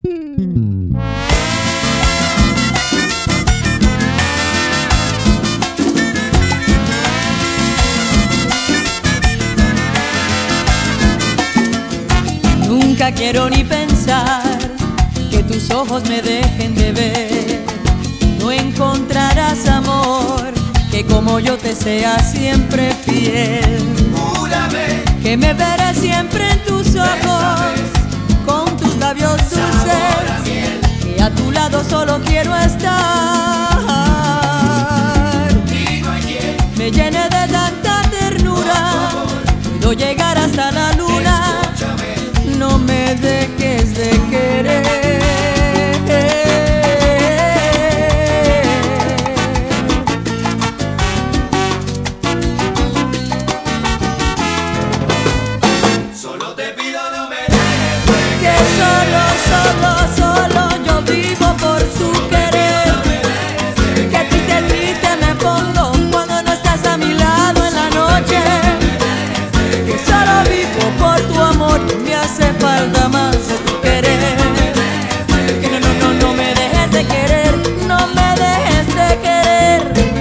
Nunca quiero ni pensar que tus ojos me dejen de ver. No encontrarás amor que como yo te sea siempre fiel. Júrame que me veré siempre en tus ojos, con tus labios dulces, que a tu lado solo quiero estar. y no hay quien Me llene de tanta ternura, puedo llegar hasta la luna. escúchame. No me dejes de querer. Solo te pido no me dejes de Que solo yo vivo por tu querer. Que triste me pongo cuando no estás a mi lado en la noche. Que solo vivo por tu amor, me hace falta más de tu querer. Que no me dejes de querer, no me dejes de querer.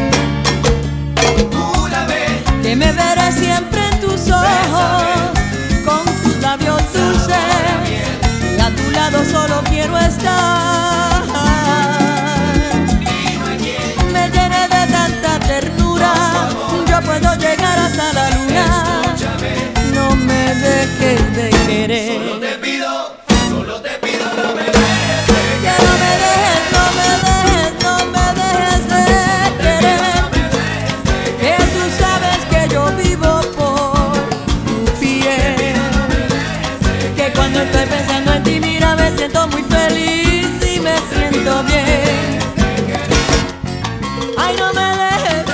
Júrame Que me veré siempre en tus ojos, con tus labios dulces, y a tu lado solo quiero estar. y no hay quien Me llene de tanta ternura, yo puedo llegar hasta la luna. escúchame. No me dejes de Solo querer. te pido no me dejes de Que no me dejes, no me dejes de querer. Que tú sabes que yo vivo por tu piel. Que cuando estoy pensando en ti, mira, me siento muy feliz y me siento bien. Ay, no me dejes.